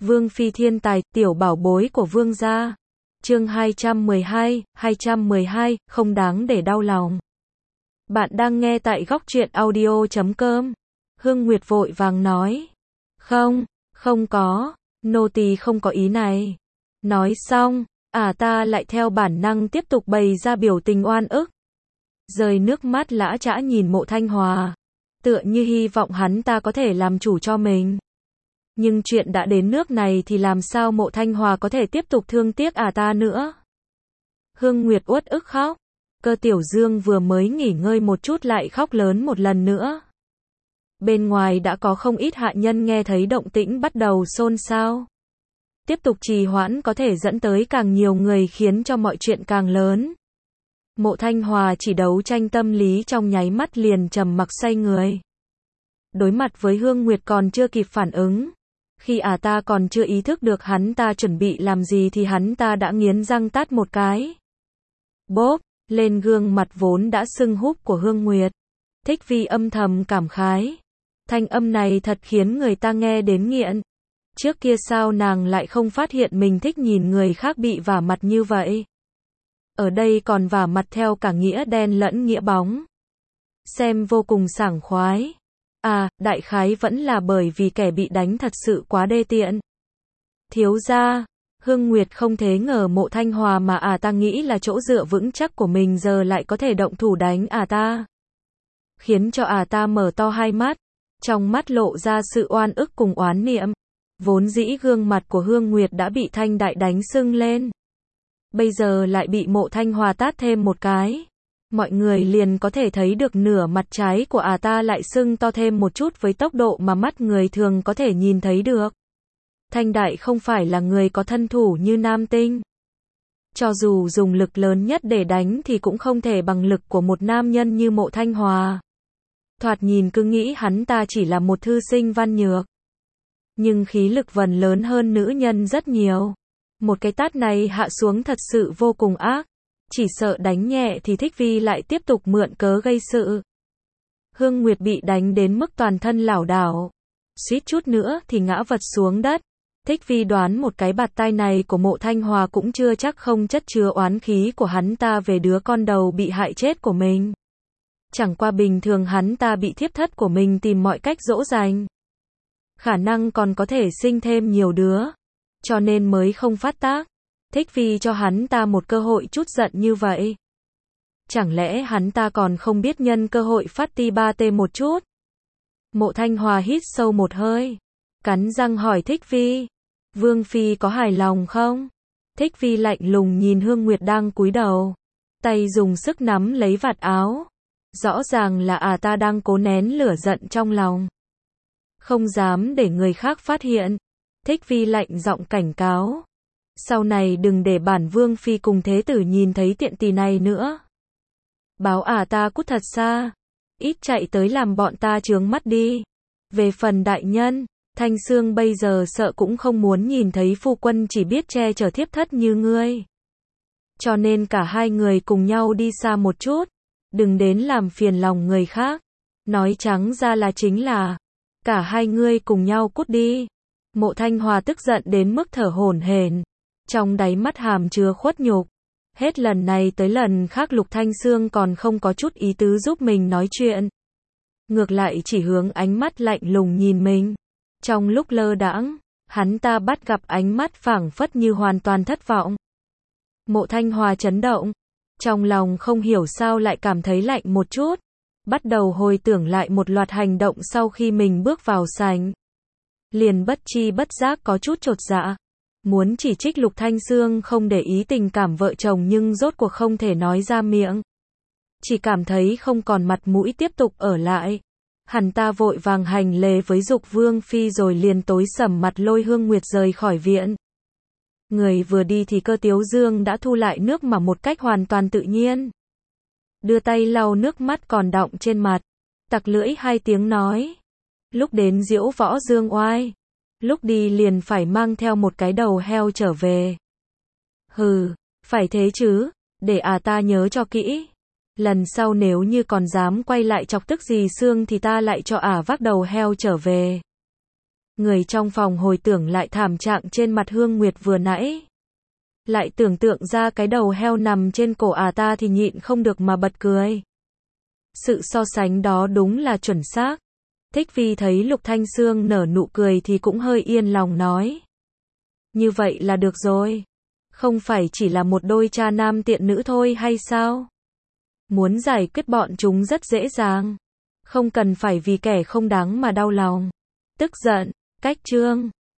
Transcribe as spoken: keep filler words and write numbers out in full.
Vương phi thiên tài, tiểu bảo bối của vương gia. Chương hai trăm mười hai, hai trăm mười hai, không đáng để đau lòng. Bạn đang nghe tại góc truyện audio chấm com. Hương Nguyệt vội vàng nói. Không, không có, nô tỳ không có ý này. Nói xong, ả ta lại theo bản năng tiếp tục bày ra biểu tình oan ức. Rơi nước mắt lã chã nhìn Mộ Thanh Hòa. Tựa như hy vọng hắn ta có thể làm chủ cho mình. Nhưng chuyện đã đến nước này thì làm sao Mộ Thanh Hòa có thể tiếp tục thương tiếc ả ta nữa. Hương Nguyệt uất ức khóc. Cơ Tiểu Dương vừa mới nghỉ ngơi một chút lại khóc lớn một lần nữa. Bên ngoài đã có không ít hạ nhân nghe thấy động tĩnh bắt đầu xôn xao. Tiếp tục trì hoãn có thể dẫn tới càng nhiều người khiến cho mọi chuyện càng lớn. Mộ Thanh Hòa chỉ đấu tranh tâm lý trong nháy mắt liền trầm mặc xoay người. Đối mặt với Hương Nguyệt còn chưa kịp phản ứng. Khi ả ta còn chưa ý thức được hắn ta chuẩn bị làm gì thì hắn ta đã nghiến răng tát một cái. Bốp, lên gương mặt vốn đã sưng húp của Hương Nguyệt. Thích Vi âm thầm cảm khái. Thanh âm này thật khiến người ta nghe đến nghiện. Trước kia sao nàng lại không phát hiện mình thích nhìn người khác bị vả mặt như vậy. Ở đây còn vả mặt theo cả nghĩa đen lẫn nghĩa bóng. Xem vô cùng sảng khoái. À, đại khái vẫn là bởi vì kẻ bị đánh thật sự quá đê tiện. Thiếu gia, Hương Nguyệt không thể ngờ Mộ Thanh Hòa mà ả ta nghĩ là chỗ dựa vững chắc của mình giờ lại có thể động thủ đánh ả ta. Khiến cho ả ta mở to hai mắt, trong mắt lộ ra sự oan ức cùng oán niệm. Vốn dĩ gương mặt của Hương Nguyệt đã bị Thanh Đại đánh sưng lên. Bây giờ lại bị Mộ Thanh Hòa tát thêm một cái. Mọi người liền có thể thấy được nửa mặt trái của ả ta lại sưng to thêm một chút với tốc độ mà mắt người thường có thể nhìn thấy được. Thanh Đại không phải là người có thân thủ như Nam Tinh. Cho dù dùng lực lớn nhất để đánh thì cũng không thể bằng lực của một nam nhân như Mộ Thanh Hòa. Thoạt nhìn cứ nghĩ hắn ta chỉ là một thư sinh văn nhược. Nhưng khí lực vần lớn hơn nữ nhân rất nhiều. Một cái tát này hạ xuống thật sự vô cùng ác. Chỉ sợ đánh nhẹ thì Thích Vi lại tiếp tục mượn cớ gây sự. Hương Nguyệt bị đánh đến mức toàn thân lảo đảo. Suýt chút nữa thì ngã vật xuống đất. Thích Vi đoán một cái bạt tai này của Mộ Thanh Hòa cũng chưa chắc không chất chứa oán khí của hắn ta về đứa con đầu bị hại chết của mình. Chẳng qua bình thường hắn ta bị thiếp thất của mình tìm mọi cách dỗ dành. Khả năng còn có thể sinh thêm nhiều đứa. Cho nên mới không phát tác. Thích Vi cho hắn ta một cơ hội chút giận như vậy. Chẳng lẽ hắn ta còn không biết nhân cơ hội phát ti ba tê một chút. Mộ Thanh Hòa hít sâu một hơi. Cắn răng hỏi Thích Vi. Vương phi có hài lòng không? Thích Vi lạnh lùng nhìn Hương Nguyệt đang cúi đầu. Tay dùng sức nắm lấy vạt áo. Rõ ràng là ả ta đang cố nén lửa giận trong lòng. Không dám để người khác phát hiện. Thích Vi lạnh giọng cảnh cáo. Sau này đừng để bản vương phi cùng thế tử nhìn thấy tiện tỳ này nữa. Báo ả ta cút thật xa. Ít chạy tới làm bọn ta chướng mắt đi. Về phần đại nhân, Thanh Sương bây giờ sợ cũng không muốn nhìn thấy phu quân chỉ biết che chở thiếp thất như ngươi. Cho nên cả hai người cùng nhau đi xa một chút. Đừng đến làm phiền lòng người khác. Nói trắng ra là chính là cả hai ngươi cùng nhau cút đi. Mộ Thanh Hòa tức giận đến mức thở hổn hển. Trong đáy mắt hàm chứa khuất nhục. Hết lần này tới lần khác Lục Thanh Sương còn không có chút ý tứ giúp mình nói chuyện. Ngược lại chỉ hướng ánh mắt lạnh lùng nhìn mình. Trong lúc lơ đãng, hắn ta bắt gặp ánh mắt phảng phất như hoàn toàn thất vọng. Mộ Thanh Hòa chấn động. Trong lòng không hiểu sao lại cảm thấy lạnh một chút. Bắt đầu hồi tưởng lại một loạt hành động sau khi mình bước vào sảnh. Liền bất chi bất giác có chút chột dạ. Muốn chỉ trích Lục Thanh Sương không để ý tình cảm vợ chồng nhưng rốt cuộc không thể nói ra miệng. Chỉ cảm thấy không còn mặt mũi tiếp tục ở lại. Hắn ta vội vàng hành lễ với Dục Vương phi rồi liền tối sầm mặt lôi Hương Nguyệt rời khỏi viện. Người vừa đi thì Cơ Tiếu Dương đã thu lại nước mà một cách hoàn toàn tự nhiên. Đưa tay lau nước mắt còn đọng trên mặt. Tặc lưỡi hai tiếng nói. Lúc đến diễu võ dương oai. Lúc đi liền phải mang theo một cái đầu heo trở về. Hừ, phải thế chứ, để à ta nhớ cho kỹ. Lần sau nếu như còn dám quay lại chọc tức dì Sương thì ta lại cho ả vác đầu heo trở về. Người trong phòng hồi tưởng lại thảm trạng trên mặt Hương Nguyệt vừa nãy. Lại tưởng tượng ra cái đầu heo nằm trên cổ ả ta thì nhịn không được mà bật cười. Sự so sánh đó đúng là chuẩn xác. Thích Phi thấy Lục Thanh Xương nở nụ cười thì cũng hơi yên lòng nói. Như vậy là được rồi. Không phải chỉ là một đôi cha nam tiện nữ thôi hay sao? Muốn giải quyết bọn chúng rất dễ dàng. Không cần phải vì kẻ không đáng mà đau lòng. Tức giận, cách chương.